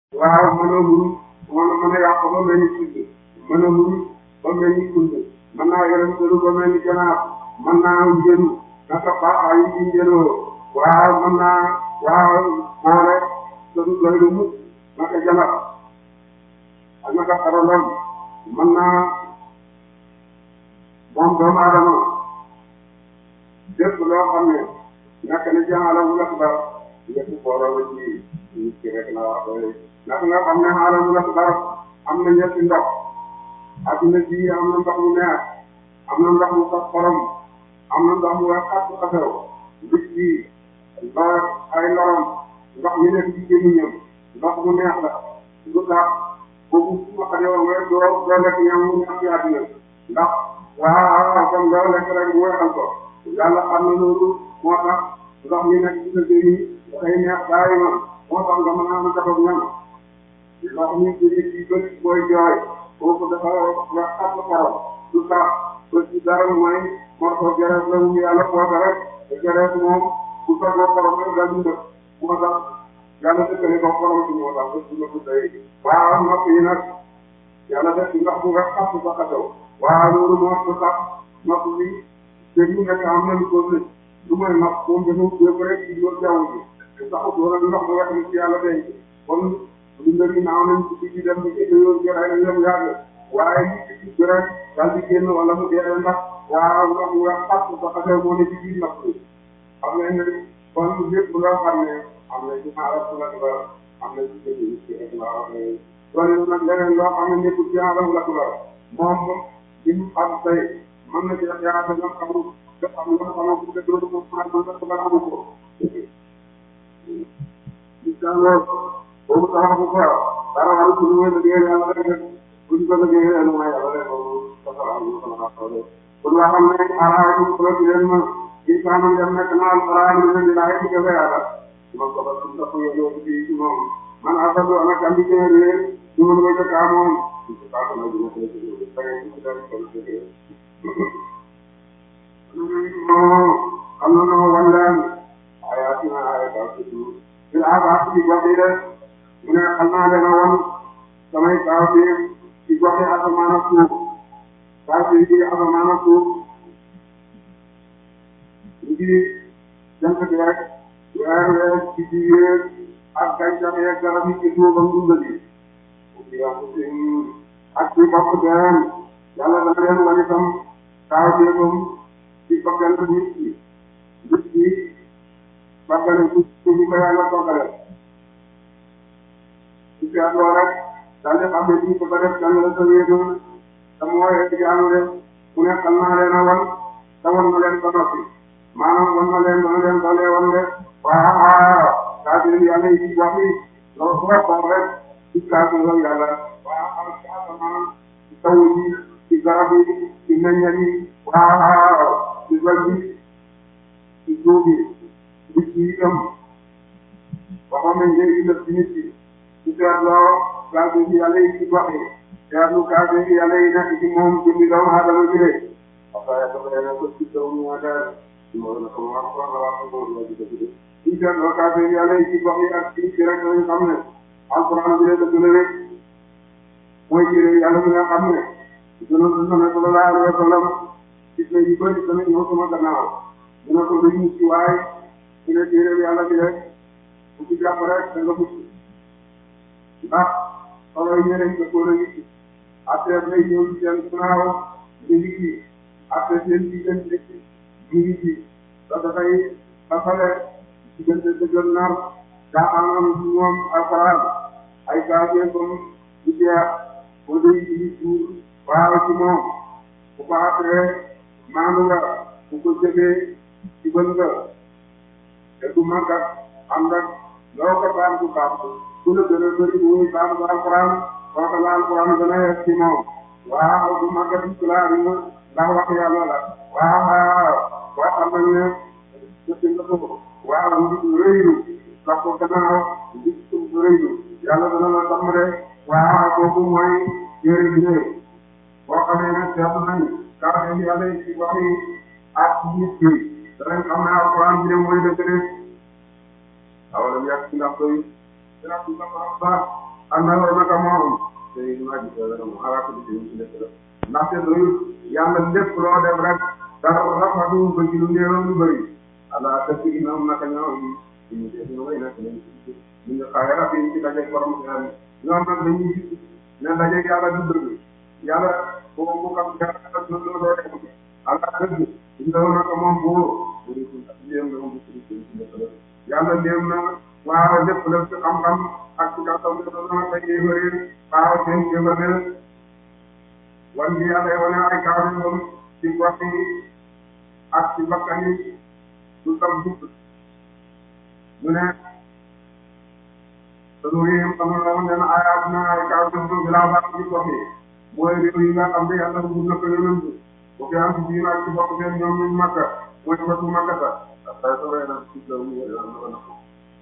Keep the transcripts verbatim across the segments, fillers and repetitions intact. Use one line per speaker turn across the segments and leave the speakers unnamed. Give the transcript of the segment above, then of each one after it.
waaw mën a wuru mën a mën a yàq ba mel ni tudd mën a wuru ba mel ni tudd mën naa yërëm tëru ba mel ni ganaar mën naa njëru naka baaxaay yi ci njëroo waaw mën naa waaw boole tëru doy lu mukk naka jalax ak naka xaralom mën naa moom doomu aadama lépp loo xam ne nekk na jaala wu lakk bar lépp booloo la ci nit ki rek la wax ndax nga xam ne xaaral wu lakk bar am na ñetti ndox adduna ji am na ndox mu neex am na ndox mu sax xorom am na ndox mu wax xat xasew nit ki ndox ay lorom ndox mi nekk ci gémmiñam ndox mu neex la lu tax boobu su ma xamee woon rek doo doo lekk ñam mu neex ci àdduna ndax waaw kon doo lekk rek mu weexal ko yàlla xam na loolu moo tax ndox mi nekk ci sa gémmiñ dafay neex bàyyi ma moo tax nga mën a am jafe ñam ndox mi jóge ci bët booy jooy foofu dafa nga xat xorom lu tax bët ci dara mooy morso gerees la mu yàlla poosa rek te gerees moom bu soogoo xorom rek daal di def moo tax yàlla dëkkale ko xorom si moo tax bët bu nga tuddee waaw nopp yi nag yàlla def ci ndox bu nga xat sa xataw waaw loolu moo ko tax nopp bi dégg nga nekk am nañu ko nit lu mooy nopp moom dafa yëpp rek ci loolu jaww ji te saxut wala ndox mu wax ni ci yàlla denc kon lu ndër yi naaw nañ ci ci dem ni ci yoon joxe nañ leen yàgg waaye li ci rek daal di génn wala mu dee ndax waaw ndox mu wax xat sa xataw moo ne ci biir nopp bi xam nga ne kon lépp loo xam ne am na ci xaaral su la tubar am na ci jënd yi ci rek laa wax ne loolu nag leneen loo xam ne nekkul ci xaaral la tubar moom li mu xam tey mën na ci def yaakaar naa xamul nga xam nga xamoo bu dee loolu moom xaaral man sax dara amu ko. li jàngoo boobu taxawu ko dara waru ci lu muy liggéey yàlla rek buñ ko liggéeyee yàlla mooy yàlla rek boobu dafa am lu ko la xoolee. kon loo xam ne xaaral ñu ko ci leen ma kii saa man dem nekk naa alxuraan ñu leen di laaj ci jafe yàlla moom ko ba suñ ko yëgoo ci ci moom man affaire ana kan di gën a réer ñu mën ko jëkk a moom am na noo wan leen ayatina ayata surtout bil abaat ci gox yi de mu ne xam naa leen a wan samay kaaw bi ci gox yi asamaan ak suuf kaaw bi ci asamaan ak suuf ñu ngi jant bi rek weer weer ci biir ak gàncax yeeg garab yi ci suufam dund gi ak ci bopp benn yàlla dana leen wan itam kaaw jéegam ci bakkan nit ki nit ki bakkane su su ñu ko yàlla toggale su seetloo rek daal di xam ne ñu ko ko def kan la sa wéedoon te mooy jaamu de mu ne xam naa leen a wan te wan ma leen ba noppi maanaam wan ma leen dana leen dalee wan de waaw kaa bi yàlla yi ci wax yi loolu bu ko rek ci kàddu nga yàlla waaw ci asamaan ci taw yi ci garab yi ci meññal yi waaw ci bal bi ci suuf yi nit yi itam waxoon nañ léegi def ci nit yi ci seetloo kàddu yi yàlla yi ci wax yi seetlu kàddu yi yàlla yi nekk ci moom jëmmi doomu aadama bi de waxaaya dafa leen ko ci taw ñu daal moo na ko wax ko wax ko la ci def ci seetloo kàddu yi yàlla yi ci wax yi ak ci ci rek lañu xam ne alquran bi de dëgg la rek mooy téere yàlla bi nga xam ne gënoon na ne sallallahu alayhi wa sallam gis na yu bëri tamit ñëw sama gannaaw dina ko luy mucc waaye su ne téere yàlla bi rek bu ci jàpp rek da nga mucc ndax solo yi ñeneen ko ko ngi affaire lay ñëw ci seen gannaaw ñu ngi ci affaire seen diggante ñu ngi ci da dafay dafale diggante dëggal nar daa am ci moom alquran ay gaafee comme du jeex boo dee ci suur waaw ci moom bu ko après maandu nga bu ko jëfee ci bën nga te du màggat ànd ak loo ko baax du baax ku la gën a bëri muy baax bu alquran kooku la alquran gën a yegg ci moom waaw du màggat ci laa bi nga ndax wax yàlla la waaw waaw boo xam nañ ne jëf nga ko waaw ndig rëylu sax ko gannaaw ndig sum rëylu yàlla dana la sàmm de waaw kooku mooy téere bi ne boo xamee ne seetlu nañ kaa yi yàlla yi ci wax yi ak nit ki danañ xam ne alquran bi ne mooy dëgg de awalam yàgg ci ndax koy dina ci sa borom baax naa gis la moom ala ko di ci nekk la ndaxte doyul yàlla lépp loo def rek dara rafetlu ko ci lu néew lu bëri ala dëkk yi ñoom naka ñoom ñu def ñu way nak ñu ñu nga xaye rab yi ci dajeeg borom xel ñoom nag dañuy gis ne dajeeg yàlla du dëgg yàlla boo bu xam yàlla na doo def ala dëgg ndaw naka moom boo bu di léem na moom ci ci nekk la yàlla léem na waaw lépp la ci xam-xam ak ci kàttan bi dana tay yéefari waaw seen yéefari wan gi yàlla wane ay kaaru moom ci gox yi ak ci bakkan yi du tam dugg mu ne sanurihim xamal la woon ne ayaat na ay kaaru moom bi laa baax ci gox yi mooy réew yi nga xam ne yàlla bu na ko yonent bu fi am ci biir ak ci bokk seen ñoom ñu makka mooy batu makka ta tay sore na ci do mu wala na ko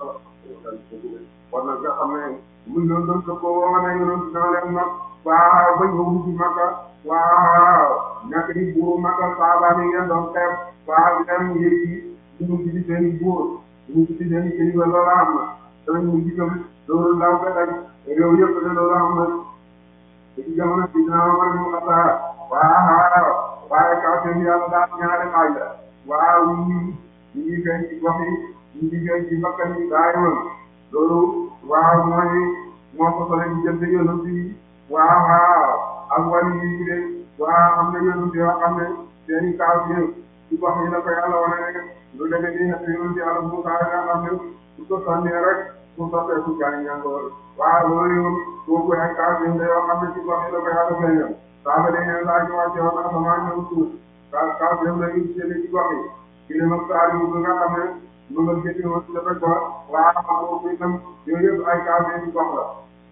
kon nag nga xam ne muy doon doon ko ko wane yonent dana leen nag waaw bañ ko wuti makka waaw nekk di buuru makka saaba yi ngeen doon xeeb waaw leen yéegi ñu ngi ci seen i buur ñu ngi ci seen i kilifa loolu am na danañ mu gisam loolu ndaw ba tey réew yëpp de loolu am na te ci jamono bi dina war ñu xataa waaw waaye kaw seen yàlla daal ñaari xaaj la waaw ñu ngi ñu ngi feeñ ci gox yi ñu ngi feeñ ci bakkan yi daay woon loolu waaw mooy moo ko sole ci jënd yonent yi waaw waaw ak wàllu yi de waaw am na yonent yoo xam ne seen i kaaw ci ci gox yi la ko yàlla wane ne lu demee nii nag yonent yàlla bu kaa nga xam ne su ko sànnee rek mu soppeeku jaay ñàngoor waaw loolu yow kooku ay kaaw yi yoo xam ne ci gox yi la ko yàlla feeñal saa ba dañuy laaj ñu wàcce woon asamaan ñëw suuf kaaw kaaw yi la ñu jëlee ci gox yi ci li ma saa yu nga xam ne mu nga jënd woon ci dafa ko waaw kooku itam yooyu yëpp ay kaaw yi ci gox la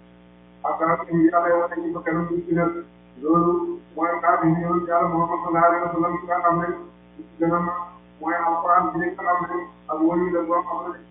ak kaaw yi yàlla wane ci bakkanam ci nag loolu mooy kaaw yi ñëw yàlla Muhammad sallallahu alayhi wa sallam nga xam ne gën a mooy alquran bi nga xam ne ak wëri la boo xam ne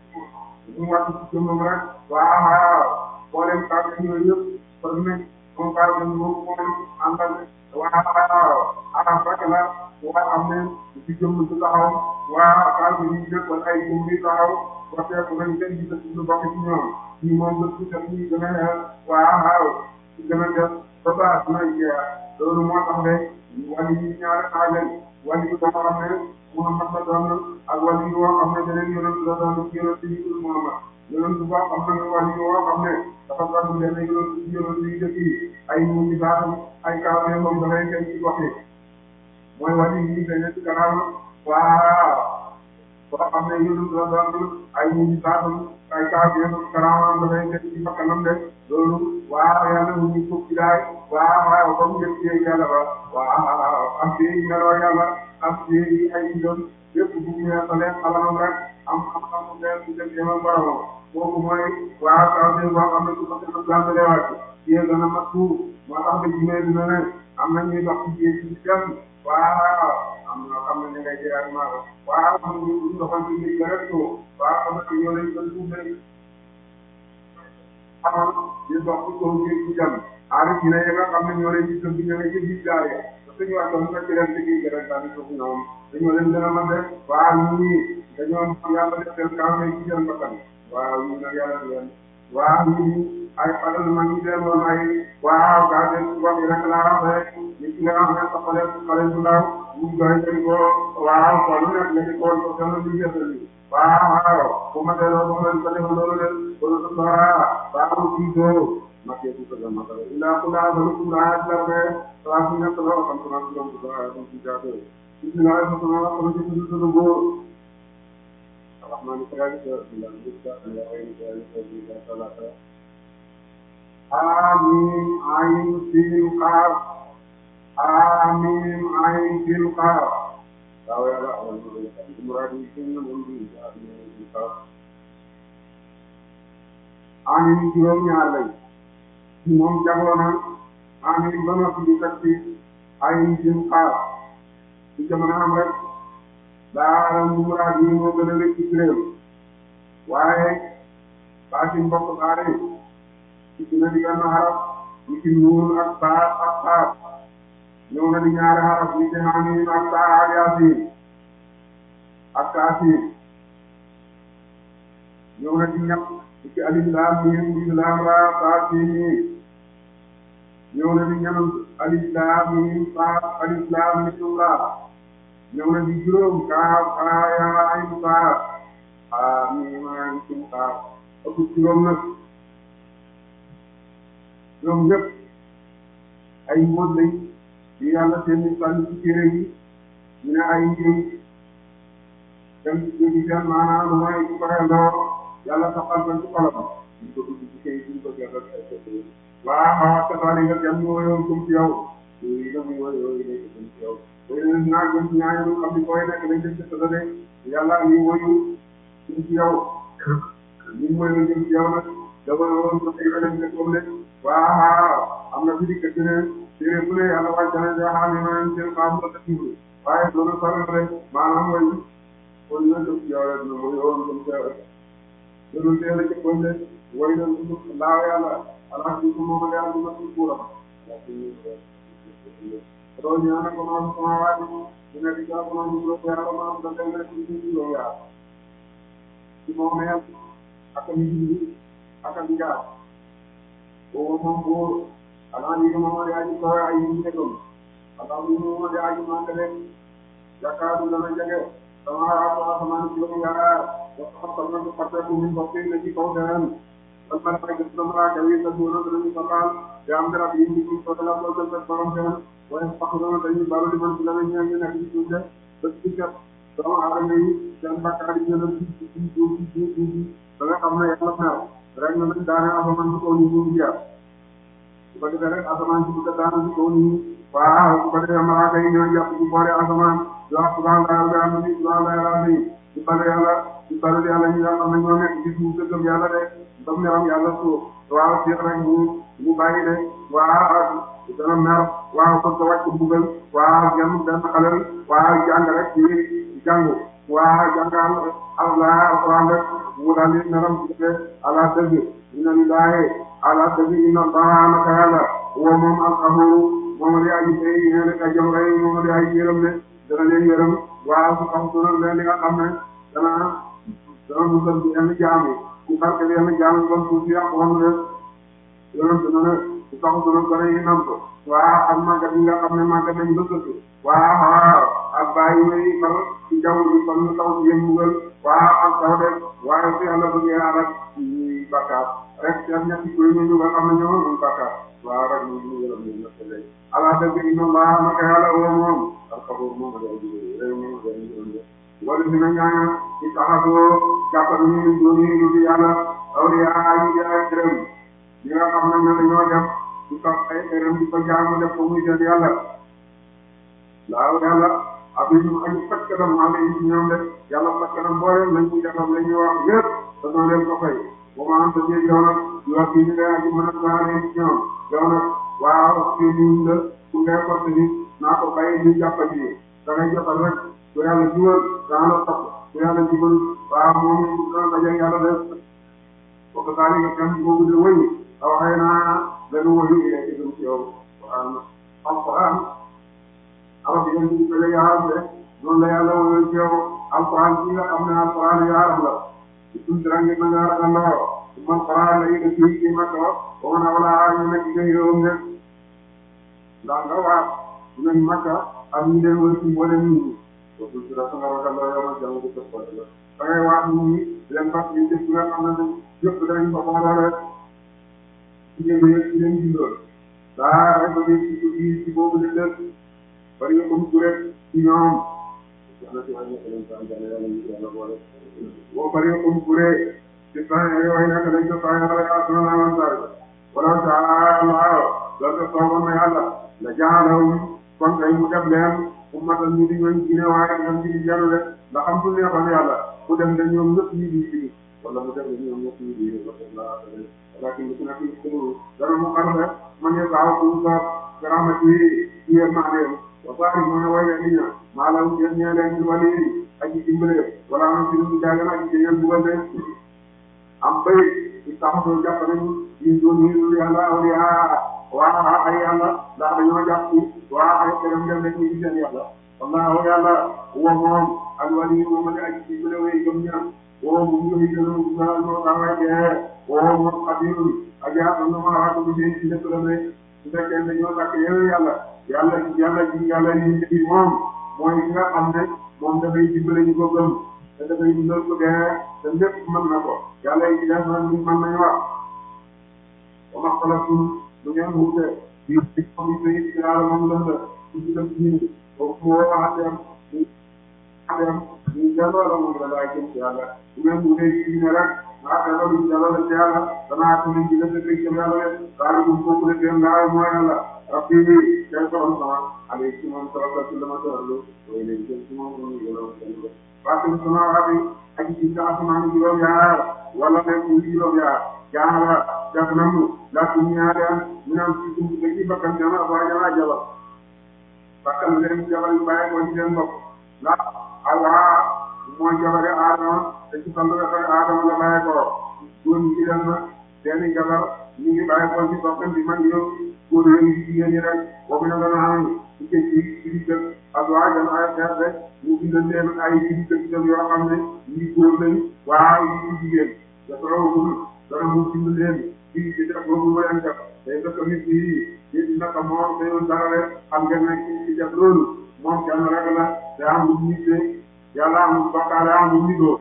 ñu wàcc ci jëmmam rek waaw waaw boo leen kaaw yi yooyu yëpp par ne moom kaaw yi moom moom àndal waaw waaw araf rek la waa xam ne ci jëmm ci taxaw waa kaaw yi ñu def wala ay jëmm yi taxaw waxee ko nañ kenn gis lu bokk ci ñoom ñi moom la ci tam ñi gën a xeer waaw waaw ci gën a def ba baax na jeex loolu moo tax ne wàllu yi ñaari xaajal wàllu yi boo xam ne Muhammad la doon ak wàllu yi boo xam ne beneen yonent la doon ci yonent yi dul Muhammad yonent boo xam ne wàllu yi boo xam ne dafa doon benn yonent ci yonent yi dëkk yi ay mu ci baaxam ay kaw ne moom dafay kenn ci gox yi mooy wàllu yi benn ci kanam waaw boo xam ne yonent la doon ay mu ci baaxam ay kaw ne moom kanam dafay kenn ci bakkanam de loolu waaw yàlla mu ngi fukki daay waaw waaw comme njëkk yi yàlla ba waaw am ci meloo yàlla am ci ay doon lépp bu ñu yeesalee xalamam rek am xam-xam bu leer ci dem yemam boromam kooku mooy waaw kaw ne boo xam ne su ko defee gàncax waat yéen gën a mat tuur moo tax ba jimee dina ne am na ñuy dox ci géej gi dem waaw am na xam ne ñu ngay jëlee ak maa waaw am na ñu doxal ci géej gi rek tuur waaw xam nga ñoo leen gën tuur léegi xamal ñu dox ci kaw géej gi dem aarif yi ne yi nga xam ne ñoo leen di tënk ñu ne ci biir gaal yi parce que ñu wax doon fekk leen liggéey gi rek daal di suuf ñoom dañoo leen gën a mën de waaw ñii dañoo yàlla def seen kaw ne ci seen bakkan waaw ñu nag yàlla di leen waaw ñii ay xalal ma ñu leen woon ay waaw gaa leen wax yi rek laa wax rek nit ki nga xam ne sa xale xale bu ndaw ñu doy dañ ko waaw kon lu nekk nga di kool ko seen li jëfal li waaw waaw bu ma delloo ba leen ko def loolu leen loolu sa soxlaa waaw kii doo makkee bu ko gën a xale ilaa ku laa ba lu ku laa la be waaw su nekk la xam ko naan doon ko waaw ci jaate bismillah ma ko wax ko ci ci ci góor الرحمن الرحيم آمين عين سين قاف آمين عين سين قاف لا يا المراد سين من دي آمين قاف آمين جوم ñaar lay moom jagoona آمين ba ma fi takki عين سين قاف ci jamono am rek daa muraad yi moo gën a rëcc ci réew waaye baa ci mbokk baare ci dina di gànn xaraf ñi ci nuun ak baa ak xaaf ñëw na di ñaari xaraf ñi ci xamiim ak baa ak yaasiin ak kaasiin ñëw na di ñett ñi ci alif laam miim alif laam raa saa siin yi ñëw na di ñanam alif laam miim saad alif laam miim ra ñëw na di juróom kaaf haa yaa ayn saad haa miim ayn sin qaaf ëpp juróom nag juróom ñëpp ay mbóot lañ di yàlla seen i sànni ci téere yi ñu ne ay njëriñ dem ci seen maanaam lu may ci parendoo yàlla saxal ko ci xolam ñu ko dugg ci kay duñ ko jeexal ay waa xawaat tasaare nga jam ñu woyoon comme ci yow yooyu itam ñu woy yooyu nekk comme ci yow woy na naa gën ci ñaañu xam ni koy nekk dañ def ci tëddale yàlla ñu woyu comme ci yow ñu woyoon jëm ci yow nag dafa woon ko ay beneen nga comme ne waa am na fi di kër ne téere bu ne yàlla wàcc na jaaxal ni ma seen xaam la tëdd waaye loolu sori na rek maanaam mooy kon ñu def ci yow rek na mooy woon comme ci yow rek loolu teel a jëkkoon ne woy na laaw yàlla alaaka bi moom la yàlla dina ko kuuram loolu ñu naan comment comment waa ji ñu nekk ci comment ñu ko yàlla maanaam da ngay nekk ci ci yow yaa ci moom meel ak am ji ak am jaar boobu moom góor alaaka bi moom yaa ji koy ay yi nekkoon alaaka bi moom yaa ji màngale yaakaar dana jege sama waa sama ci yow yaa wax xam na ko fàtte ko ñu bokk na ci kaw daan kon man maa ngi gis sama rajo yi nga suuna danañu ko baal te am garab yi ñu ngi ko dalal ko jël ak borom seen waaye sax dana dañuy baalu di man ci la ñu ñu nekk ci suuf de ba ci kat doomu aadama yi seen bakkaar yi ñu doon ci ci ci ci ci ba nga xam ne yàlla mer rek na nañ daane asamaan ci kaw ñu ñu ngi yar su ko defee rek asamaan ci bu ko daanu ci kaw ñu waaw su ko defee malaaka yi ñoo jàpp ci boole asamaan di wax subhanallah wa bihamdihi subhanallah di bale yàlla di bale yàlla ñi nga xam ne ñoo nekk ci suuf dëggam yàlla de dam meram yàlla suuf waaw seex rek mu mu bàyyi de waaw dana mer waaw kon ko wàcc mbugal waaw genn benn xalel waaw jàng rek ci jàngu waaw jàngal allah alquran rek mu daal di meram ci de ala dëgg inna lillahi ala dëgg inna allaha naka yàlla woo moom alqahuru moom di aji tey ñee rek a jëm rey moom di aji yërëm de dana leen yërëm waaw su xam sunal leen li nga xam ne dana dana musal ci yenn jaam yi ku barke yenn jaam kon suuf si yàq woon rek yonent na ne su tax sunal gën a yi nam ko waaw ak màggat yi nga xam ne màggat nañ ba sëkk waaw waaw ak bàyyi may far ci jaww ji kon lu taw ci yéen mbugal waaw ak taw de waaye su yàlla bëggee alak ñuy bakkaar rek seen ñetti kuy ñu nga xam ne ñoo mun bakkaar waaw rek ñu ñu yërëm ñu nekk léegi ala dëgg inna allah naka yàlla woo moom alxabuur moom la ay jigéen réew moom la ñu yërëm wala dina ñaan ci taxasoo jàppal ñu doon ñu di yàlla awliyaa yi di ay gërëm ñi nga xam ne ñoo dañoo def du tax ay gërëm di ko jaamu def ko muy seen yàlla laaw yàlla ab yi ñu añu fakkanam maa ngi ci ñoom de yàlla fakkanam booyam lañ ci defam la ñuy wax yëpp dañoo leen ko fay bu ma am sa yow nag ñu wax yi ñu lay aji mën a saaree ci ñoom yow nag waaw fii nii la ku ngay forte ni naa ko bàyyi ñu jàppal yi da ngay jàppal rek ku yàlla jubal dana la topp ku yàlla jubal waaw moom it dana dajeeg yàlla def kooku daal di nga dem boobu de wëy aw xëy naa benn wëyu yi rek ci yow waaw alquran awa bi ngeen di bële yaaram de noonu la yàlla wëyal ci yow alquran bi nga xam ne alquran yaaram la ci tuuti rek ngeen nga ragandoo man alquran la yëg ci ci makka ba mën a wala ñu nekk ci yow ne ndax nga waat ñu ne makka ak ñu leen wër ci mboolem nit ñi kooku ci la nga ragandoo yow ma jàng ko def ko la da ngay waat nit ñi leen fas ñu def nga xam ne yëpp dañ ko xooloo rek ci ngeen yëpp ci leen bindoon daa rek ba ci ci ci boobu de def bari nga ko mu rek ci ñoom boo bari nga ko mu kuree ci saa yi way nekk dañ ko saa yàlla yaa suna laa man saa wala saa Allah loolu de soogoon na yàlla la jaalawum kon kay mu def leen ummatan ñu di ñooñ gine waaye ñoom ci di janu rek ndax xam su neexoon yàlla mu dem de ñoom ñëpp ñi di fii wala mu dem de ñoom ñëpp ñi di walakin ku nekk ci dana mu xar rek man ye saaw ku sa rahmati ci yërmandeem wa saari mu ne way ni ña maa la ñu ñe leen ñu wali aji dimbale wala am ci ñu jaagal aji ci ñen bugal de am bay ci taxaw jàpp nañu ñu doon ñu yàlla awliya waa ay yàlla ndax dañoo jàpp waa ay këram dem rek ñu ci seen yàlla wallahu yàlla wa moom al wali moom la aji dimbale way gëm ñaan woo mu ngi gën a gën a xawee woo moom xadirul ak yaa xam ne maa wax ko ci ci dëkk la ne fekkee ne ñoo takk yeneen yàlla yàlla yàlla ji yàlla yi ci moom mooy ki nga xam ne moom dafay dimbale ñu ko gëm te dafay dundal ko dee te lépp mën na ko yàlla yi ci def na ñu mën nañu wax ba ma xalatul lu ngeen wuute bii ci xam yi tey ci yàlla moom lënd ci ci def ñii foofu moo waxateem dem ñu delloo la mu la laay jëm ci yàlla bu ngeen wutee ci ne rek maa delloo lu delloo la ci yàlla danaa ko ñu ci def rek jëm yàlla rek daal bu ko de dem daal mooy yàlla rabbi bi kay borom sama ale ci moom sala ci la ma tëralu way leen jëm ci moom ñu yelo ko faatu sama rabbi ak ci sa asmaan juróom yaar wala nekk ñu juróom yaar jaara def namu la ci ñaare ñu am ci dum ci bakkan jama ba jama jaba bakkan leen jabal yu bàyyi ko ci seen bopp la Allah mooy jabare Adama te ci sant la koy Adama la bàyyi ko góor ñi ci dem na seeni jabar ñu ngi bàyyi ko ci bokkam bi man yow góor yi ngi jigéen ñi rek boobu na gën a xam ci ci ci ci dëkk ak waa jam ay xeet rek ñu bindal leen ay ci dëkk dem yoo xam ne ñi góor lañ waaw yi jigéen dafa rawagul dana mu bind leen ci ci def boobu mooy am def day dëkk nit yi ci naka moom dayoon dara rek xam ngeen ne ci def loolu moom kenn rek la te amul nit de yàlla amul bakkaale amul nidoo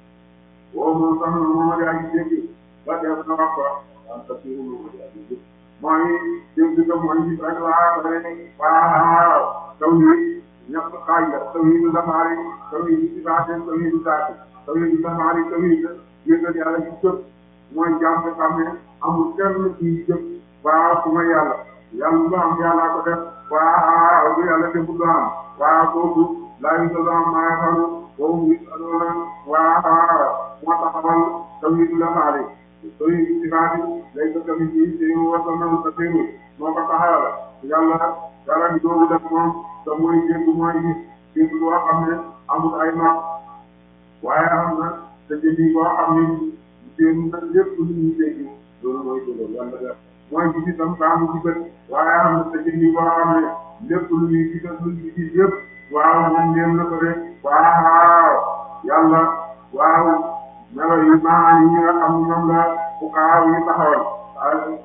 woo moom sax na moom a di aji dégg ba def na wax ko am sa fiiru moom a di aji dégg mooy dégg ko mooy gis rek laa ko rek waaw taw yi ñett xaaj la taw yi du safaari taw yi du sifaate taw yi du saati taw yi du safaari taw yi du yëgal yàlla ci jëf mooy jaam ko xam ne amul kenn ci jëf waaw su ma yàlla yàlla lu am yàlla ko def waaw du yàlla te bu am waaw kooku laa yu solo am maa xaru boobu ngi adoona waaw moo taxawal tawhid la faale tawhid sifaati lay ko tamit yi te wasa na sa teeru moo ko taxawal yàlla dara gi doogu def moom te mooy dégg mooy gis dégg boo xam ne amul ay nopp waaye am na te jëndi boo xam ne seen na lépp lu ñu dégg loolu mooy dégg yàlla def mooy gis itam saamu ci bët waaye am na te jëndi boo xam ne lépp lu ñuy gis lu ñu gis yëpp waaw moom ñeem na ko de waaw yàlla waaw melo yi maa yi nga xam ñoom la ku kaaw yi taxawal waaye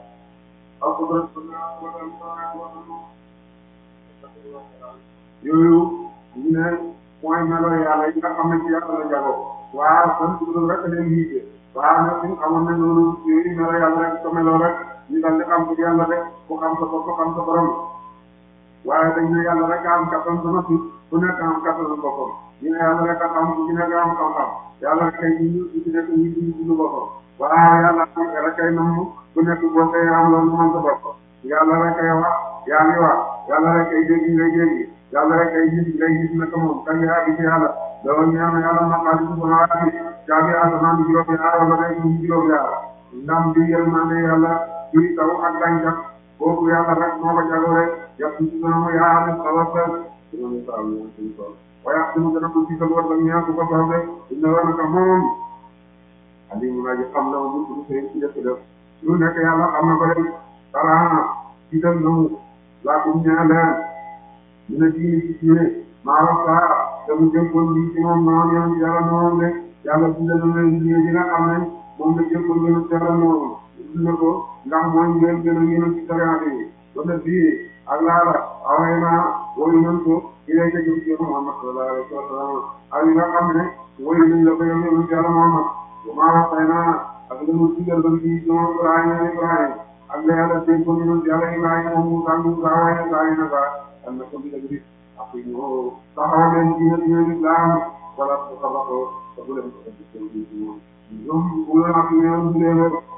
yooyu ñu ne mooy melo yàlla yi nga xam ne ci yàlla la jagoo waaw kon loolu rek leen yiite waaw nag suñ xamoon ne loolu yooyu melo yàlla rek ko melo rek ñu dal di xam ko yàlla rek ku xam sa bopp xam sa borom waaye dañ ne yàlla rek a am kattan sa noppi ku nekk am kattan boppam ñu ne yàlla rek a xam ku ci nekk am xam-xam yàlla rek kay ñu ku ci nekk ñu ñu dund boppam waaw yàlla rek kay namm ku nekk boo koy am loolu mën sa bopp yàlla rek kay wax yaa ngi wax yàlla rek kay dégg ngay dégg yàlla rek kay gis ngay gis naka moom kañ yaa ngi ci yàlla loolu ñu am yàlla maqaadi su sama bi caabi asamaan bi juróom yaar wala rek ñu juróom yaar ndam bi yërmande yàlla ci taw ak gàncax kooku yàlla rek moo ko jagoo rek yàq ci sama yaa ne tawasal suñu taal ñu suñu tool waaye suñu gën a ko ci sa war ba ñaan ko ko soxle dina war naka moom alimu naa ji xam na mu suñu sëy ci def def lu nekk yàlla xam na ko rek dara ci dem na mu laa ko ñaan leen dina diine ci diine maa wax saa te mu jëkkoon lii ci moom noonu yoon yàlla noonu de yàlla dina na leen diine ji nga xam ne moom la jëkkoon gën a yàlla noonu dina ko ndax mooy ngeen gën a ngeen ci sariyaate yi ba bii ak laala awee naa woyu nan ko ilay ka jëm ci Muhammad sallallahu alayhi wa sallam ak yi nga xam ne woyu nañ la ko yow yow ci yàlla Muhammad bu maa waxee naa ak la mu digal ba ci ñoom Ibrahima Ibrahima ak la yàlla dégg ko ñu yàlla Ibrahima moom Musa Musa waaye saa yi na ba am na ko bi dëgg bi ak ñu taxaw leen ci diine islam wala ko sabako te bu leen ko def ci ñoom ñoom bu leen ak ñoom bu leen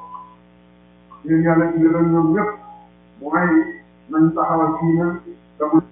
ñun yàlla ci leen ñoom ñëpp mooy nañ taxawal kii na te mu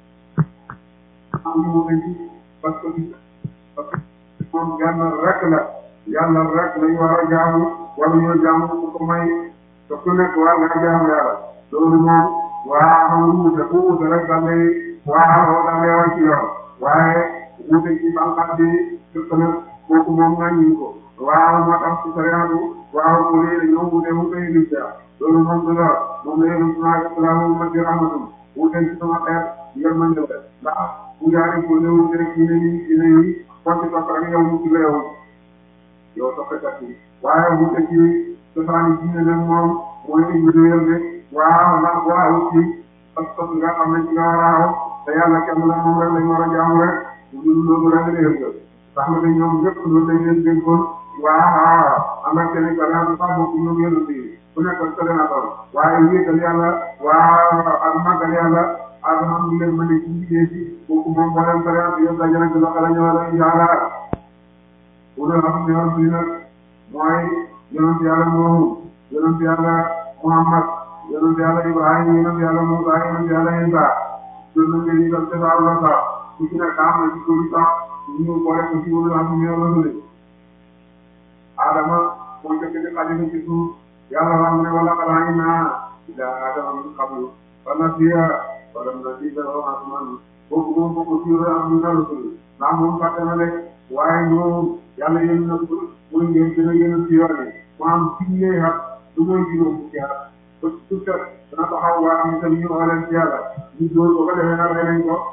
am lu mu indi parce que parce que moom yàlla rek la yàlla rek lañ war a jaamu wala ñoo jaamu ku ko may te ku nekk war nga jaamu yàlla loolu moom waa xam lu wute ku wute rek da lay waa da lay wan ci yoon waaye wute ci banqaat bi fekk na kooku moom nga ñi ko waaw moo tax ci sariyaatu waaw mu ne ñoo wute mu koy indi loolu moom du la moom la yéen a salaamu ma di rahmatum wuute ci sama xeet ngeen mën a ndax bu jaaree ko néew ci rek dina yi dina yi fonti topp rek yow mu ci la yow yow toppatoo ci waaye wuute ci cosaani diine nag moom mooy indi lu yëngu waaw ndax waaw ci parce que nga xam ne ci nga war a aw te yàlla kenn la moom rek lañ war a jaamu rek ñun loolu rek la yëngu tax na ñoom ñëpp loolu dañ leen dénkoon waaw am na kenn ku nekk sax bokk ñu yëngu si ku nekk sa dana toll waaye wéetal yàlla waaw ak màggal yàlla ak xam ñu leen mën a ci liggéey ci kooku moom boo leen pare yëpp dajale ci loxo la ñëw la incha allah bu doon xam ne yoon bi nag mooy yonent yàlla moomu yonent yàlla Muhammad yonent yàlla Ibrahima yonent yàlla Muusa yonent yàlla Isa jël nañ leen itam te baalu la sax ku ci nekk am na ci kóolu sax ñu boole ko ci wóolu xam ne yow la dule Adama moo jëkk ci xalima ci suuf yàlla wax ne wala xalaa ngi naa ila Adama min qablu fa nasiya walam nasib lahu azman kooku moom bokk ci wóolu am ñu na la dule ndax moom fàtte na de waaye ñoom yàlla yéen na ko muy ngeen gën a yéen ci yoon yi mu am ci ñëwee xam du mooy juróom fukki at ba su set dana taxaw waa am itam ñu oo leen ci yàlla ñu dóor ko ba defee na rey nañ ko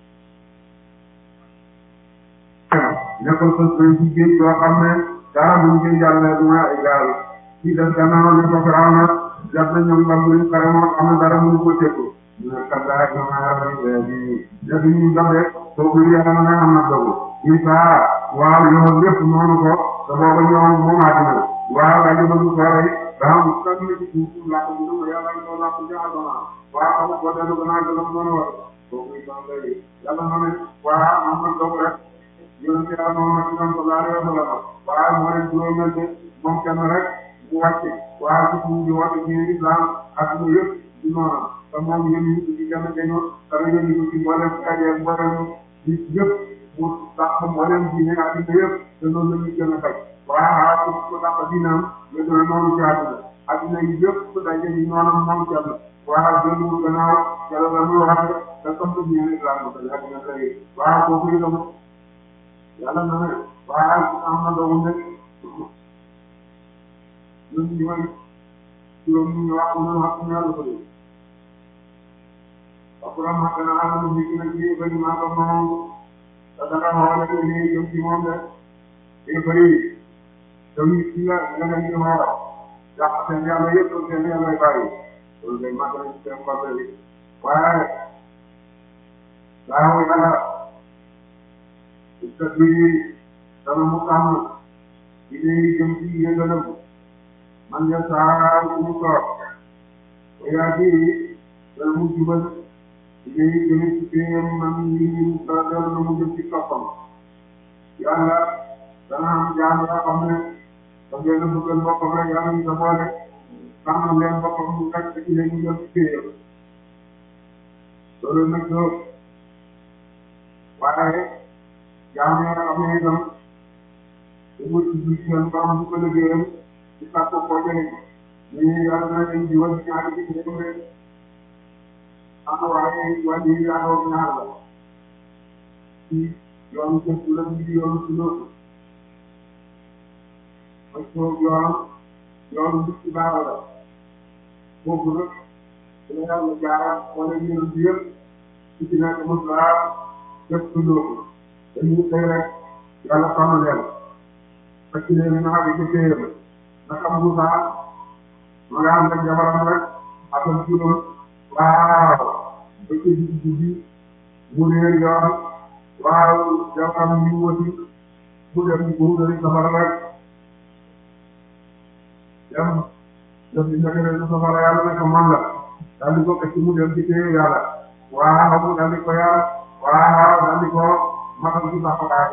nekkul fës nañ ci géej yoo xam ne dara muñ koy jàllale du mooy ay gaal ci def gannaaw ne ko firaw na jàpp na ñoom lam luñ xare moo xam ne dara mënu ko tekku ñu ne kat daa ñoom arab yi def ñu doxe soobu yàlla na nga xam na dogu Isa waaw yow lépp noonu ko te booba ñoom moom àddina waaw daal di bëgg ko rey daa am kan la ci suuf laata mu dama yàlla ñu ko laata jaxal waaw xam ko dellu gannaaw gën a mën a war kooku itam léegi yàlla na ne waaw am na dogu rek yonent yàlla moom ak ñoom sallallahu alayhi wa sallam waaw moo leen juróomeel de moom kenn rek mu wàcce waaw ci suuf di woote ci islam ak ñu yëpp di noonu te moom yéen ñu ci kenn kenn dara yéen ñu ci mboolem kajee mboolem nit yëpp mu tax mboolem diine àddina yëpp te loolu la ñuy gën a fay waaw ku ko tax diinaam nga gën a noonu ci àddina àddina yi yëpp su daje yi noonam moom kenn waaw dellu gannaaw yàlla la muy wax te comme que diine islam ko te àddina tey waaw kooku itam yàlla na ne waaw am na doomu nekk ñun ñu may juróom ñu wax ko ñu wax ko ñaar ko dee après ma gën a am lu ñu nag lii bëri maa ko moom te danga xool ak lii jëm ci moom de lii bëri tamit ci la la nga ñu xool yàq seen yàlla yëpp seen yàlla bàyyi loolu day màgg nañ seen côté bi waaye daaw yàlla te bii dana mu tànn idée jëm ci yëngalam man de saa yu mu toog yaa ngi dana mu jubal idée jëm ci péyam man lii dana dana mu jëm ci toppam yàlla dana am jaam yoo xam ne da ngeen a bëggal boppam rek yàlla ñu sa boole tànn leen boppam mu fekk ci leen ñu jëm ci péyam loolu nag doo waaye jaam yoo xam ne itam dafa ci seen borom bu ko liggéeyam ci sàkk koo jëlee mais yàlla na leen jiwal ñaari ci ñoom rek am na waaye wàllu yi yaadoo ñaar la ci yoonu jëf la ñu yoonu si loolu parce que yoon yoonu nit ci baax la foofu nag dina yàlla jaaraat wala yéen bi yëpp ci ci nekk mos laa jëf si loolu dañuy xëy rek yàlla xam leen fekk ne ni naa ko téye na xam Moussa ma nga am rek jabaram rek atam juróom waaw ba ci digg bi mu réer yoon waaw jabaram ñu wati mu dem bu dari safara rek dem def di nekk safara yàlla ne ko man la daal di ko ci mu dem ci téye yàlla waaw daal di ko yàlla waaw daal di ko matal ci baaxaay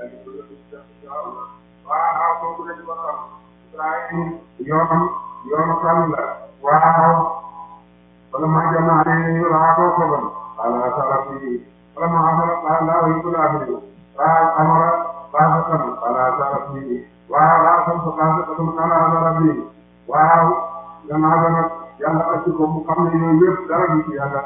waaw kooku la ñu waxoon Ibrahima yoonam yoonu kan la waaw wala maa jamaale raatoo soban ala sarafi wala maa amara ala yibul abdi waaw amara baasatan ala sarafi waaw raasam sa baasatan ala sarafi waaw gannaaw ba nag yàlla acci ko mu xam ne yooyu yëpp dara du ci yàlla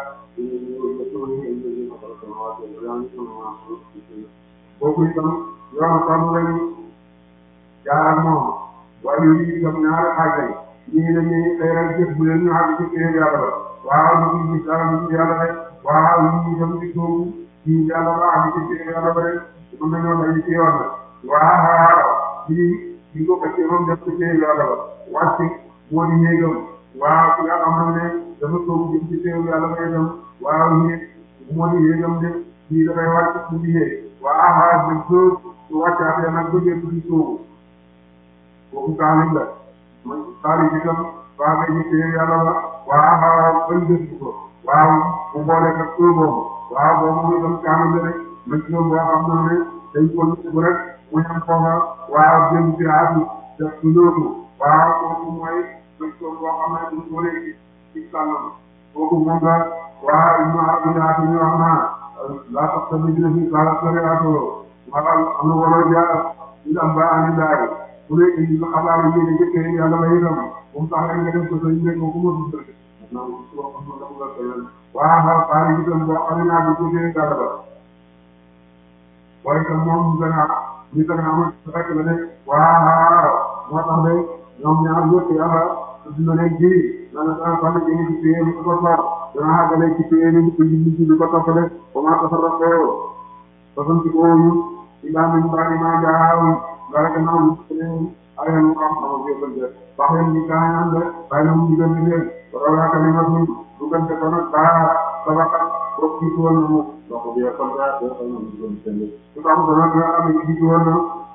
kooku itam yoonu kan lañu jaar ak moom waaye yooyu itam ñaari xaaj lañ ñii dañuy xëy rek jëf bu leen ñu àgg ci kër yàlla ba waaw ñu ngi gis dara ñu yàlla rek waaw ñii itam di soobu ñii yàlla ba àgg ci kër yàlla ba rek mën nañoo day ci yoon la waaw ñii di ko fekkee moom def ci kër yàlla ba wàcc moo di néegam waaw ki nga xam ne dafa soobu jëm ci teew yàlla may dem waaw ñi moo di yéegam de ñii dafay wàcc ci liggéey waa xaar nag soo su wàccaatee nag ba dee ci soobu kooku kaamil la man taali bi tam waa ngay ñu teew yàlla ba waa xaar bañ gëstu ko waaw bu boole kat soo boobu waaw boobu muy dem kaamil la rek man ci boo xam ne dañ ko bu rek mu ñam foofa waaw jëm ci aatu def ci lootu waaw kooku mooy man ci boo xam ne duñ ko léegi ci sànnam kooku moom la waaw ñu ñu aatu ñu wax naa laa tax tamit dina fi saa sore aatoo waaw am na wala jaar ñu am ba ani daay bu ne indi la xabaar yi ñu jëkkee yàlla la itam moom tax rek nga def ko sa ñu nekk ko mo dul waaw waaw xaar yi itam boo xam ne naa ko jëlee dara ba waaye itam moom ñu gën a ñu gën a amal rek la ne waaw moo tax de ñoom ñaar yëpp yàlla dina leen ji na nga saa fan ci ci téye ni ko ko dana xaagale ci téye ni ko ñu ci ko topp de ba ma tafarraqoo façon ci boobu ila min ba'di ma jaa'a dara ka naaw ñu ay ñu am am yëpp de wax leen ni gaa ñaan de bay na mu digal leen wala ka ni ma ñu du gën ko nag daa sabaka ko ci woon mu donc bi ya kon daa do ñu digal leen su tax do nag am ci ci woon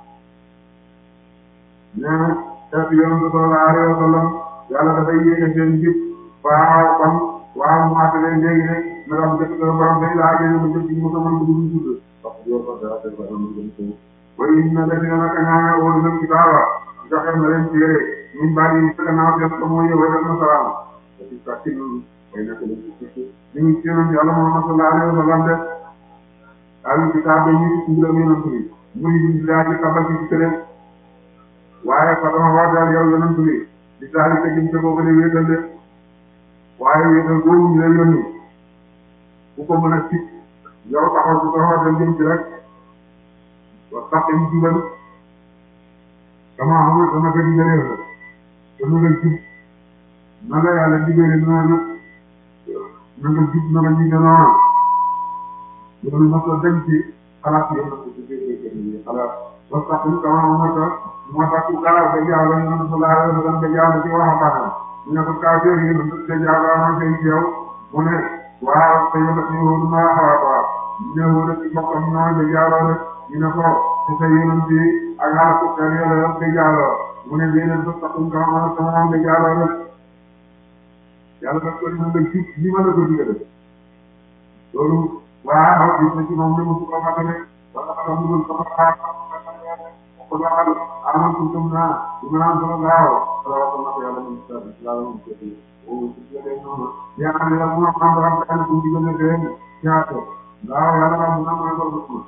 na ta fi yoon do sallallahu alayhi wa sallam yàlla dafay yéege seen jib waaw kon waaw mu àttale léegi ne na am jëkk borom day laa génn mu jëkk mu sama bu ñu tudd wax yow ko daa def ba am gën ko way na la dina naka ñaa wóolu na kitaaba joxe na leen téere min bari ni fekk naa def ko mooy yow rek na salaam ci kàttin way na ko leen ci ñu ci yonent yàlla Muhammad sallallahu alayhi wa sallam def al kitaab yi ci ndigal yonent bi muy di daa ci kabal ci kër waaye fa dama wax daal yow yonent bi di taali te gim te boobu ne wéetal de waaye wéetal boobu ñu lay yónni bu ko mën a sit yow taxaw su taxaw dem jëm ci rek wax tax ñu jubal dama xamul dama ko digalee la dama nga jub na nga yàlla digalee noonu na nga jub na nga ñu gënoon loolu mos a dem ci xalaat yow na ko ci xalaat wax tax ñu dama xamul ka moo tax ku gaaw ba jaaxle ñu ne sallallahu alayhi wa sallam ba jaaxle ci waxambaane ñu ne ko kaw yi ñu ne te jaaxle na seen ci yow mu ne waaw te yow dañuy wóor ma xawaat waaw ñu ne wóor ci bokkam ñoo ba jaaxle rek ñu ne ko te sa yéenam ci ak xaaral ko kër yàlla yow ba jaaxle mu ne léeg-léeg ba tax ñu ko xamal sama moom ba jaaxle rek yàlla daf ko ñu nga jub li ma la ko digale loolu waaw gis na ci moom ne mu ko matale wala xam nga ko xaar ko waxal amantu gëm naa du naan sama gaaw wala wax na yàlla ñu sa yàlla ñu ko ci o ci jëlee noonu yaa ne la mu am am tan ku digale leen ñaato gaaw yàlla na mu na ma ko ko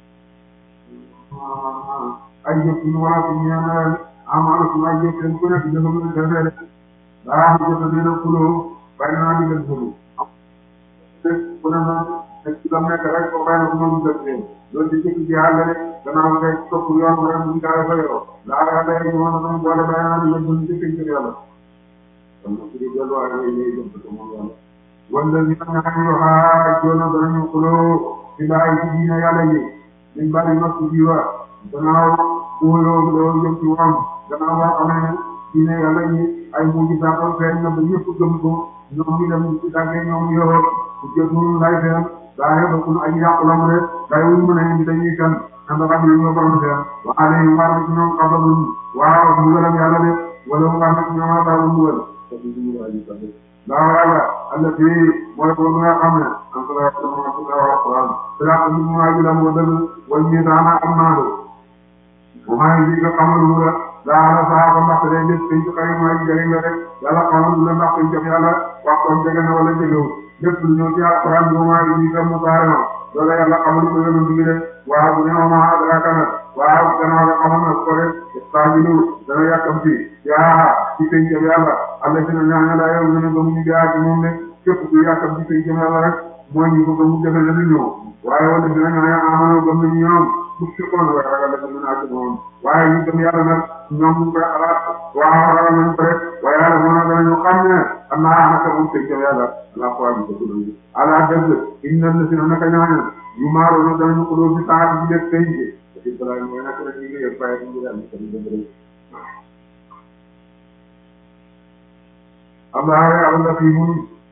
ay jëf ñu wala ci ñaan amana ku ay jëf leen ko nekk dafa mu defee daa ñu jëf dina kulo bay na digal ko ko na na ci la nekk rek ko bay na ko mu defee loolu di ci jaarale gannaaw ngay topp yoon rek mu daal fa yow laa yaa day ñu wona sama boole bay naa ñu ñu ci ci yàlla kon ci di delo ak ay lay dem ko mo yàlla wala ni nga xam yo ha joona danañu kulo ci laay ci diina yàlla yi ñu bari nak ci wa gannaaw ko lo lo jëm ci wam gannaaw wa amee diina yàlla yi ay mu ci daal feeñ na ba ñëpp gëm ko ñoom ñu dem ci tàggee ñoom yoo ci jëful lay feen daa yëpp ku ay yàqu la mu rek day wuñ mën a indi dañuy kan ànd ak ñu ñoo borom seen wa alayhi war ci ñoom xabalun waaw mu gëlam yàlla de wala mu war ci ñoom daa mu wël ko di ñu aji tabe daa wala alla fi mooy ko nga xam ne am ko wax ko ko wax ko am dara ko mu aji la mu dëgg wal ñi daana am naado bu may ji ko xamal mu la daa la saa ko ndax day nit ci xari mooy jëriñ la rek yàlla xamal la ndax ko jox yàlla wax ko jege na wala jegewul lépp lu ñëw ci alquran bu ma yi tam mu baarama loolu yàlla xamal ko yéen a ngi rek waaw bu ne ma adraka na waaw gannaaw la xamal na ko rek istaajilu dana yàkkamti yaa ci penc yàlla alla dina ñaan la yow ñu ne ba mu gaa ci moom ne képp ku yàkkamti penc yàlla rek mooy ñu ko ba mu defe la ñëw waaye wala dina ñaan amana gëm nañu ñoom bu ci ko na ragal la ñu naa ci moom waaye ñu gëm yàlla nag ñoom ñu koy xalaat waaw ragal nañu ko rek waaye yàlla mën na danañu xam ne am naa naka moom penc yàlla la ko am ko tudd ala dëgg inna la sina naka ñaan yu maaro no danañu ko do ci taat ci def penc ci bala mooy naka rek ñu ngi fay ñu dal ko ñu dëgg Allah ya Allah fi mun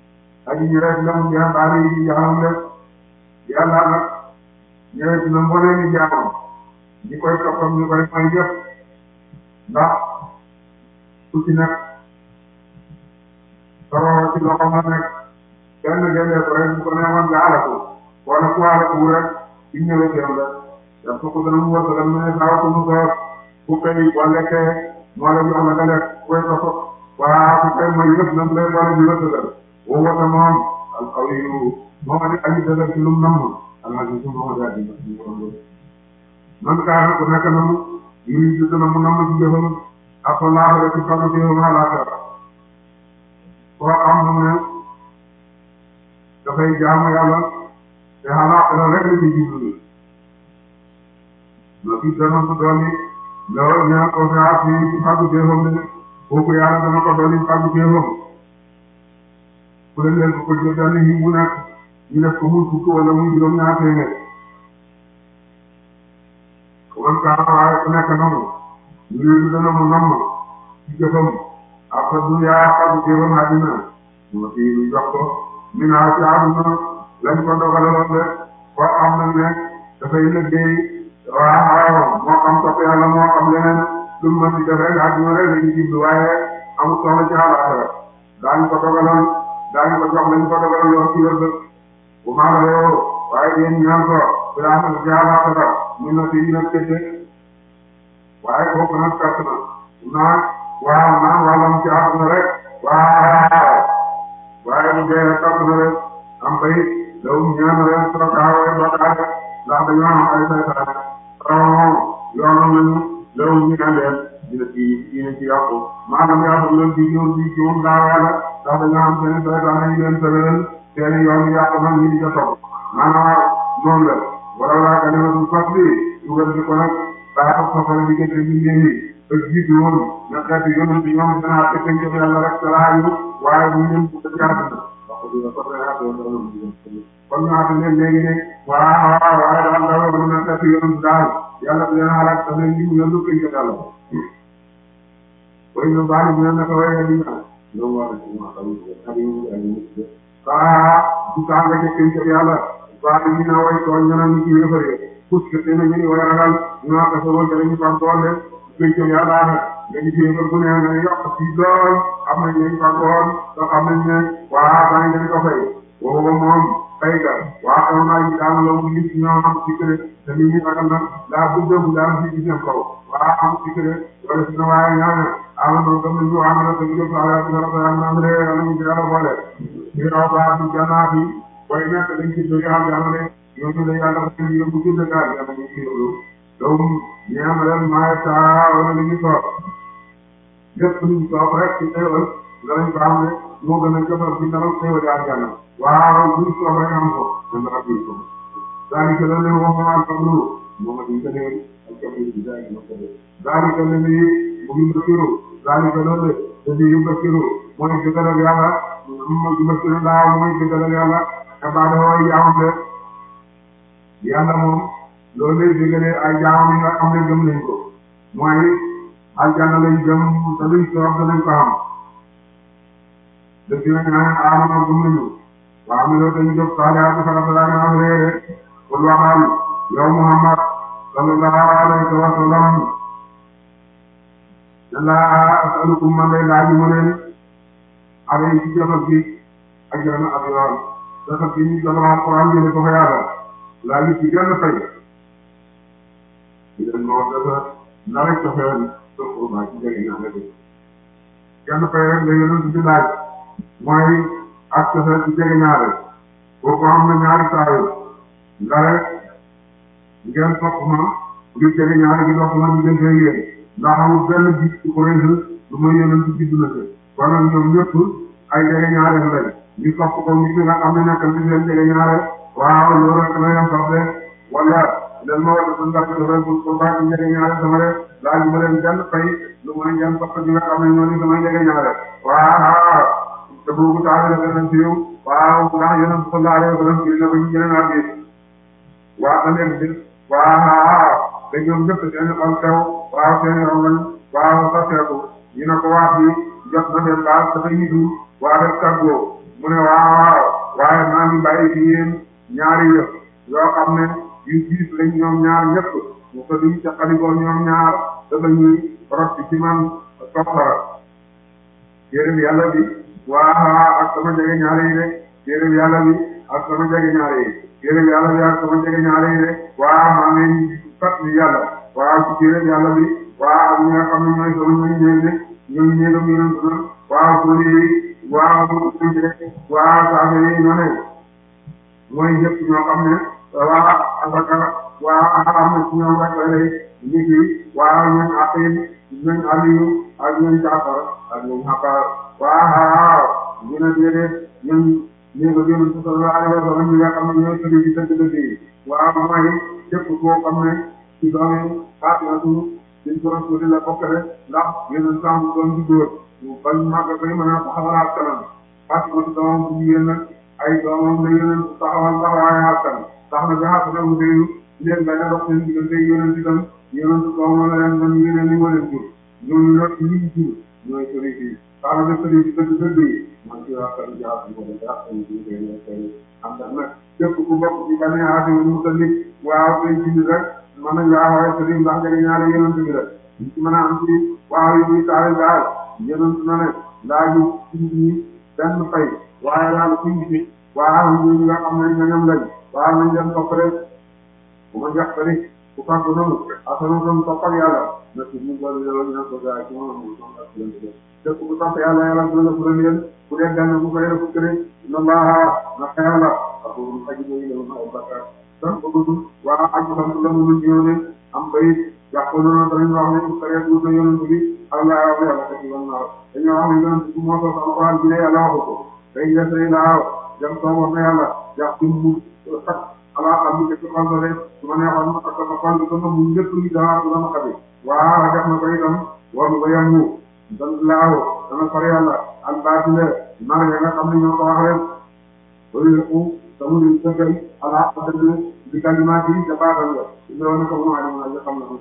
aji ñëwee la mu jeex baal yi jaamam de yàlla nag ñëwee ci na mboolee ni jaamam ñi koy toppam ñu koy may yëpp ndax su ci nekk soo ci loxo ma nekk kenn génnee ko rek bu ko neexoon nga ala ko wala ku ala ko rek ci ñëwee ci yow la daf ko ko dana mu wër dana mu ne saa ko mu soor bu koy boo lekkee moo la jox la nga lekk koy topp waa ku koy may yëpp nam lay boole di rëddal woo wata moom al qawiyu moo di aji dëgër ci lum namm alhaji su moo daa di man kaa ku nekk na mu yuri di dana mu namm ci jëfam ak ko laaxare ci fàgg ci yow laaxara koo xam mu ne dafay jaamu yàlla te xalaat rek la ci jublu ma fi dana ko dolli loolu ñaa ko fi aat yi ci fàgg jëfam de kooku yàlla dana ko dolli fàgg jëfam ku leen leen ko ko jël yi mu nekk ñu def ko muy fukk wala muy juróom ñaar téeméer ko man kaa waaye ku nekk noonu ñu dana mu namm ci jëfam ak sa dunya fàgg jëfam àddina ma fi ñu jox ko mi naa ci àdduna lañ ko dogaloon de koo xam na ne dafay liggéey waaw moo xam topp yàlla moo xam leneen lu mu mën di def rek àdduna rek lañu jublu waaye amul soxla ci àllaaxira daañu ko dogaloon daañu ko jox lañu ko dogaloon ci wërsëg bu maa la yoo waaye yéen ñaan ko daa am ci àllaaxira mun na fi nag tëdde waaye kooku nag perte na naan waaw naan wàllam ci àdduna rek waaw waaye bu dee perte na rek am bay daw ñaan ren sokaawe bakaare ndax dañoo am ay saytaane rawoon yoonal nañu law ñu andeel dina ci dina ci yàqu maanaam yàqu leen di ñëw di ñëw daaw yàlla ndax dañoo am seen saytaane yi leen tëralal seen yoon yàqu nag ñu di ca topp maanaam noonu la wala laa ka dematul fas bi dugal di ko nag daa ko safara diggante ñu néewi ba jiitu woon na xeeti yonent bi ñoom danaa fekk njëf yàlla rek sa laayu waaye bu ñu leen ko jàpp kon ñu àtt leen léegi ne waaw waaw waaye daal daal ba na xeeti yonent daal yàlla bi leen xalaat daf leen ñu yëndu koy njëf yàlla way ñu baali ñu ne naka waye li na ñoom war na ci ma xam saa du saa nga jëkk njëf yàlla baali ñu na way tooñ ñana ñu ci yëfare pus ke te na ñu ni way ragal ñu ak sa wol ñu fam doole koy njëf yàlla nga ñu jéem bu ne nga yokk ci lool am nañ ñu fa goon te xam nañ ne waa dañ dañ ko fay boobu moom fay ga waa xam naa ñu daan la mu nit ñoo xam ci kër te nit ñi ragal nag daa bu dëgg daal ci seen kaw waa xam ci kër wala si na waaye ñaan am na gëm nañu am na te ñu def ala ci dara am na re ala ñu dara boole ñu raw ba ci janaat yi way nekk dañ ci do yàlla yàlla ne ñoo ñu lay yàlla ko ñu bu ci dëggal yàlla ñu ci yow donc ñaan leen maay saa wala ñu ko lépp luñ toog rek ci xéewal danañ ko am ne moo gën a jëfal ci dara xéewal yaa jàll waaw luñ toog rek am ko dana rab yi ko daal di la leen wax ma am lu moom ak ñu ko leen ak ko ci daal di ko daal di ko leen yi mu ngi bëkkiru daal di ko loolu te di yu bëkkiru mooy dëggal ak yàlla mo di bëkkiru daaw mooy dëggal ak yàlla te ba da way yaam de yàlla moom loolu lay dëggalee ay jaam yi nga xam ne gëm nañ ko mooy aljanna lañ jëm te luñ soog danañ ko am dëgg la ñu naan aamana gëm nañu waaw mais loolu dañuy jóg saalihaati farata laa nga am réere pour waxal yow Muhammad sallallahu alayhi wa sallam laa asalukum man lay laaj mu leen alay ci jëfal gi ajran ab yoon jëfal gi ñu jox alquran jële ko fa yàlla laa ngi ci gën fay leen moo dafa la rek cofeel surtout ci jëriñ naa def kenn fay rek la yonent bi laaj mooy ak cofeel ci jëriñ naa def boo ko am na ñaari saa yi nga rek ngeen topp ma ngir jëriñ naa gi dox ma diggante yéen ndax amul benn gis ci ko réew lu may yonent bi na ko kon nag ñoom ñëpp ay jëriñ naa def lañ ñu topp ko nit ñi nga xam ne nekk ci seen jëriñ naa def waaw loolu rek la yam sax de wala leen ma war a suñu ndax dafay pour pour baax ci njëriñ ñaare sama rek laaj ma leen benn fay lu may ngeen topp ñi nga xam ne ñoo ni samay njëriñ ñaare waaw te boobu taal la leen ci yow waaw ndax yéen ko laalee ko leen ci na ko ñeneen ak yi waa ta leen bi waaw te ñoom ñëpp seen xol tew waaw seen rongañ waaw sa seeku ñu ne ko waat yi jot na leen baal dafay yidu waa def tàggoo mu ne waaw waaye maa ngi bàyyi ci yéen ñaari yëf yoo xam ne yu jiit lañ ñoom ñaar ñëpp mu ko duñ ca xalikoo ñoom ñaar te dañuy rot ci man toppara téereb yàlla bi waa ak sama jege ñaare yi de téereb yàlla bi ak sama jege ñaare yi téereb yàlla bi ak sama jege ñaare yi de waa maa ngi leen fat ni yàlla waa ci téereb yàlla bi waa ak ñi nga xam ne ñooy sama ñooy ñëw de ñooy ñëegam yonent na waa soli yi waa waa saafe yi ñoo ne mooy ñëpp ñoo xam ne waa asaka waa am na ci ñoom rek la lay liggéey waa ñooñ aqil ñooñ aliyu ak ñooñ jaafar ak ñooñ xaqar waaw ñu ne déedéet ñooñ ñéega yonent sallallahu alayhi wa sallam ñi nga xam ne ñooy sëri ci dëgg dëgg yi waaw mooy képp koo xam ne ci doomi Faatimatu suñ ko rasuuli la bokk rek ndax yonent sam doon di góor bañ màgg koy mën a taxawalaat kanam Faatimatu doomam bu jigéen nag ay doomam la yonent taxawal taxawaayu askan tax na ba xasana wu teyu leen benn dox seen diggante yonent itam yonent doomam la leen man yeneen li ma leen jur ñooñu nag ñi jur ñooy sëriñ yi tax na ba sëriñ yi dëgg dëgg yi man ci askan jaar ko dara am ndax nag képp ku bokk ci bane aati mu tamit waaw tey ci rek mën nañ laa xoolee sëriñ ndax jege ñaari yonent bi rek ñu ci mën a am ci waaw yi muy taal daal yonent na ne laaju ci ñi benn fay waaye daal ci ñi waaw ñi nga xam ne ñoom lañ waaw nañ leen topp rek bu ma jox sëriñ ku fàgg noonu asanu doon topp ak yàlla na ci ñu boole yow ñu ko gaay ci moom mu son ak leen def te ku topp yàlla yàlla dina la fural leen ku dee benn bu koy def këré na baax na xeex la ak bu xaji yi la ma bakkar tan ko dugg waa ak xam la mu ñu ñëw ne am bayit yàqu noonu dañu wax ne xare bu ko yonent bi Allah ya yàlla ko ci wonna dañu wax ne yonent bi moo ko alquran bi ne yàlla wax ko day def day laaw jam so wax na yàlla yàqu mu tak ala xam ni ci xol rek su ma neexoon ma takk ma xol ko mu lépp li daa ko ma xabi waa def na ko itam war ko yamu dan laaw dana far yàlla al baatile maa nga xam ne ñoo ko wax rek bari ko tamu di tëggal ala dëgg di kalimaat yi dabaatal la loolu ko mo ala ma xam na ko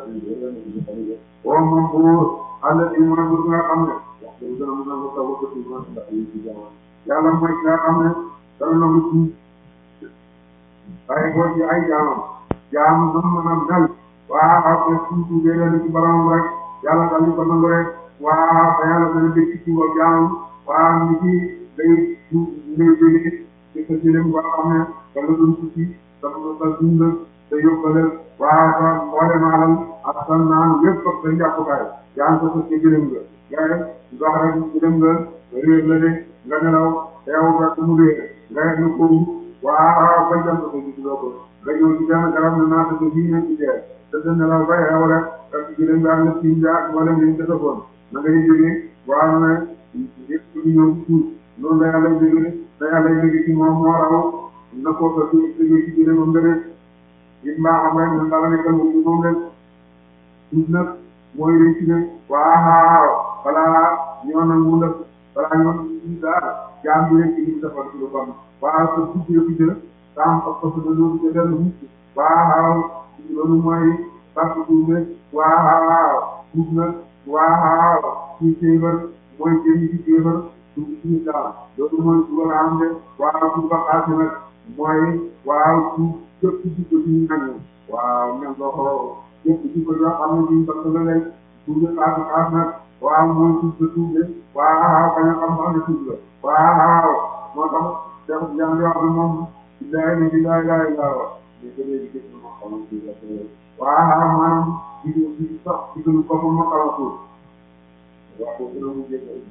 o moom bu àll ci mo bu nga xam ne wax dëgg dana mën a ko taw ko ci mo ndax yi ci jaam yàlla mooy nga xam ne dana na ko ci waaye boo ci ay jaamam jaam dam mën a dal waa ko ci gëral ci borom rek yàlla dal ko nangu rek waa ba yàlla dana dëkk ci wa jaamam waa ni ci day day day ci ko ci dem ba xam ne da nga doon ci dafa ko dund te yóbbale waa ba boole maalal ak san naan lépp ak sa njàppukaay yaa ngi ko ci gërëm nga yaay dox rek gërëm nga réer la de nga nelaw teew rek mu réer nga yegg ko waa ba jant ko ci loo ko nga ñëw ci benn garab na naata ko bii nekk ci dee te sa nelaw ba yeew rek ak gërëm nga nga ci njaak wala ngeen defagoon na ngay jógee waa ne yëpp ñu ñëw ci suuf loolu la yàlla jógee te yàlla jógee ci moom moo raw na ko ko ci jógee ci gërëm nga rek it mbaa xam rek ñun dara nekkal moom moom rek suuf nag mooy rëy ci ne waaw balaa ñoo nag mu ndëf balaa ñoo ci daal jaam bi rek ci li defal ci lu bon waaw sa suuf yëpp jël saam ak ko sa loolu ca dellu mucc waaw loolu mooy parce que suuf rek waaw suuf nag waaw ci kéefar mooy jëmi ci kéefar suuf ci daal loolu mooy dugal am de waaw suuf ba xaasi nag mooy waaw suuf jëpp ci ko ci nañu waaw ñam loo ko jëpp ci ko yoo xam ne bii parce que lay suuf de xaasi xaas nag waaw mooy suuf ba suuf de waaw bañ a xam sax ne suuf la waaw moo tax def yaa ngi wax ne moom billahi ne billahi laa ilaa wax mais que léegi gis na ma xamal ci la waaw maanaam di di sax di gën ko ma xamal suuf waaw ko gën a mu jéggal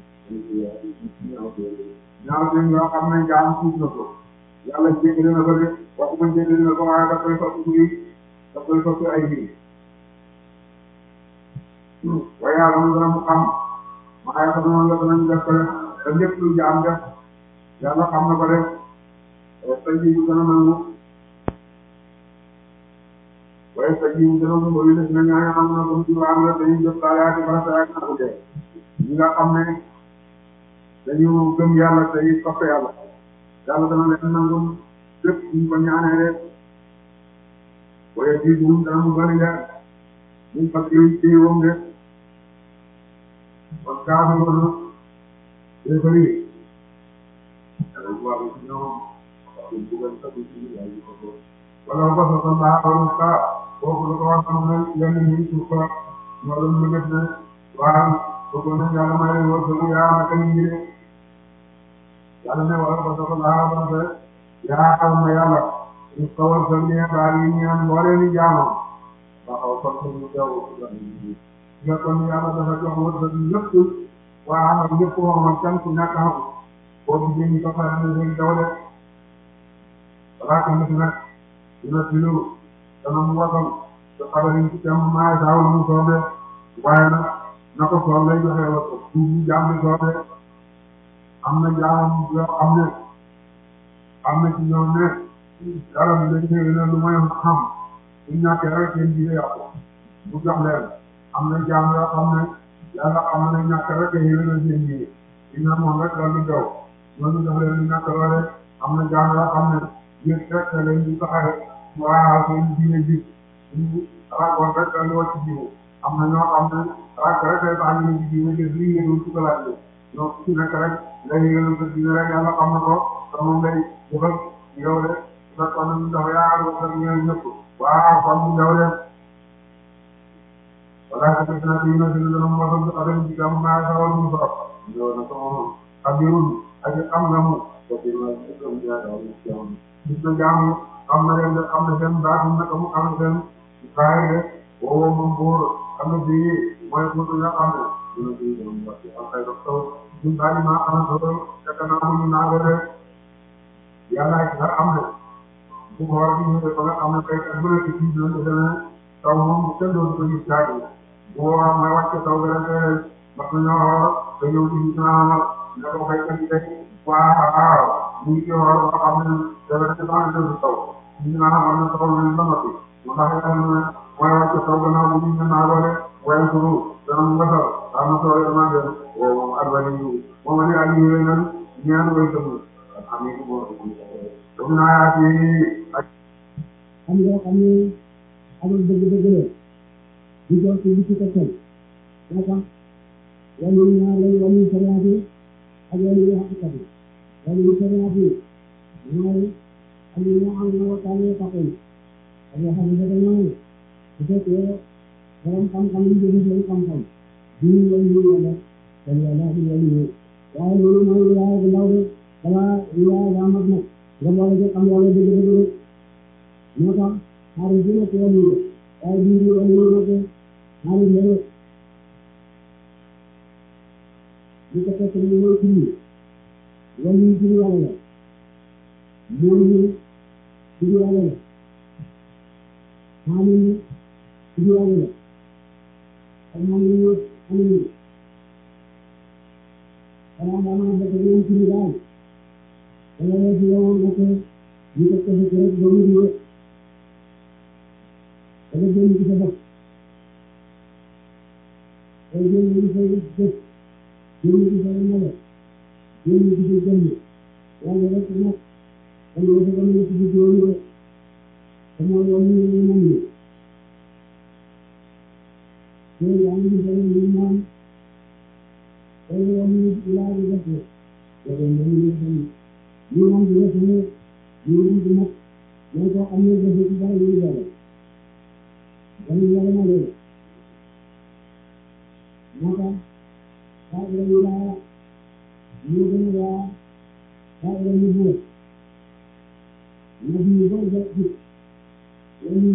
ñaaw seen yoo xam ne jaam suuf na ko yàlla jéggale na ko de waxuma jéggale na ko waaye daf koy soppi mbir daf koy soppi ay mbir waaye yàlla mu dana mu xam maa ngi xam ne danañ def ko te lépp lu jaam def yàlla xam na ko def sa jiwu dana nangu waaye sa jiwu dana nangu yi def na ñaari xam na ko ci waam la dañuy jëf taalaati farata ak na ko dee ñi nga xam ne dañu gëm yàlla tey sopp yàlla yàlla dana leen nangum lépp ñu ko ñaanee rek waaye bii moom dana mu bari leer ñu fas yéene ci woon de kon kaafir ko na day bëri day war ci ñoom wax ñu dugal sa ci ñu ay ko ko wala ko so ko ba ko ka ko ko ko wax am na yenn ñi ci ko mo doon ñu def ne waaw ko ko ne yàlla may wo ko yaa na kan ñi yàlla ne wala ko so ko ba ba ba yaa xam na yàlla ñu kawal sa ne baal yi ñaan boole ni jaamu ba xaw ko ko ñu daw nga kon yàlla dafa jox wërsëg lépp waa xam ñëpp moom ak can ku ñàkk xam boo gisee ñu ko faral di leen daw de balaa ko nit nag dina tilu dana mu wasal te xabar yi ci tem maay daaw la mu soobee waaye nag na ko soob lay joxe wërsëg suuf yi jaam bi soobee am na jaam yoo xam ne am na ci ñoom ne dara bi lañ xëy na lu may xam su ñàkkee rek seen jiite yàqu mu jox leen am na jaam yoo xam ne yàlla am na ñàkk rek a yéwénal seen jiite dina moom rek daal di daw ñooñu jox leen lu ñàkk loole am na jaam yoo xam ne yéen rek leen di taxawee waaw seen diine ji ñu ragoon rek daal di wàcc jiwu am na ñoo xam ne rag rek day tax ñu di diine def lii yéenul ci kalaat bi ñoo ci nekk rek lay yéwénal sa diine rek yàlla xam na ko te moom lay jëfal yow de fekk kon ñu dafa yaakaar ko rek ñooy ñëpp waaw kon ñu daw leen wala ko def na dina dina dana mo xam adam ci gam ma sawal mu fa do na ko abirun ak am na mu ko dina ko ya da ci am ci do jam am na leen am na seen baat na ko mu am seen baay wo mo bor am na bi moy ko do ya am dina di do mo ci am tay ko ñu bari ma am do te kana mu na go de yàlla ci am na bu ko war di ñu ko am na kay ak bu ne ci do dana taw moom kenn do ko ñu taagi boo xam ne wàcc taw bi rek parce que ñoo xool te ñëw ci ñu naan ne ko fay ko ci rek waaw mu ngi ci xool ba xam ne dafa def ba nga def taw ñu naan am na taw nañ ba noppi mu tax it am na mooy wàcc taw gannaaw bu ñu naa doole waaye sunu dana mu ngasal am na solo dama dem woo moom arbali yu moom ne ak ñu nan ñaan way tëb am ni ko dum naa yaa ci ak
am nga xam ne amul dëgg dëgg la di ko ci ci ko tel naka wala ñaar lay wala sariati ak wala ya hakat wala sariati mooy am ñu am na waxtaane taxul ak ya xam ne mooy ci ko borom xam-xam yi jëf seen xam-xam di ñu wala wala wala di wala waaye loolu mooy wilaaya bu ndaw de wala wilaaya daa mag nag nga boole ci xam yàlla dëgg dëgg rek moo tax xaalis bi nekk wala waaye bii di wala wala ko xaalis la rek li ko fekk ni mooy ci wala yi ci yàlla la mooy ñu ci yàlla la xaalis yi ci yàlla la ak moom ñu ñëw am ñu xanaa daa mën a def ñoom ci daal wala la ci yow nekk ñu ko fekk rek ba mu ñëw wala jënd ci sa bopp ay jënd ci sa def jënd ci sa mala jënd ci sa jënd wala rek nag am na sa gën a ci juróom rek sama yoon ñu ñu mën ñu ñu yaa ngi sa ñu naan ay yoon ñu laa di def wala ñu ñu ñu naan di def ñu ñu di nag ñoo ko am ñu def ci dara ñu dara wala yàlla na leen moo tax saa yu la laa ñu gën a yaa saa yu la ñu buur na bi ñu bëri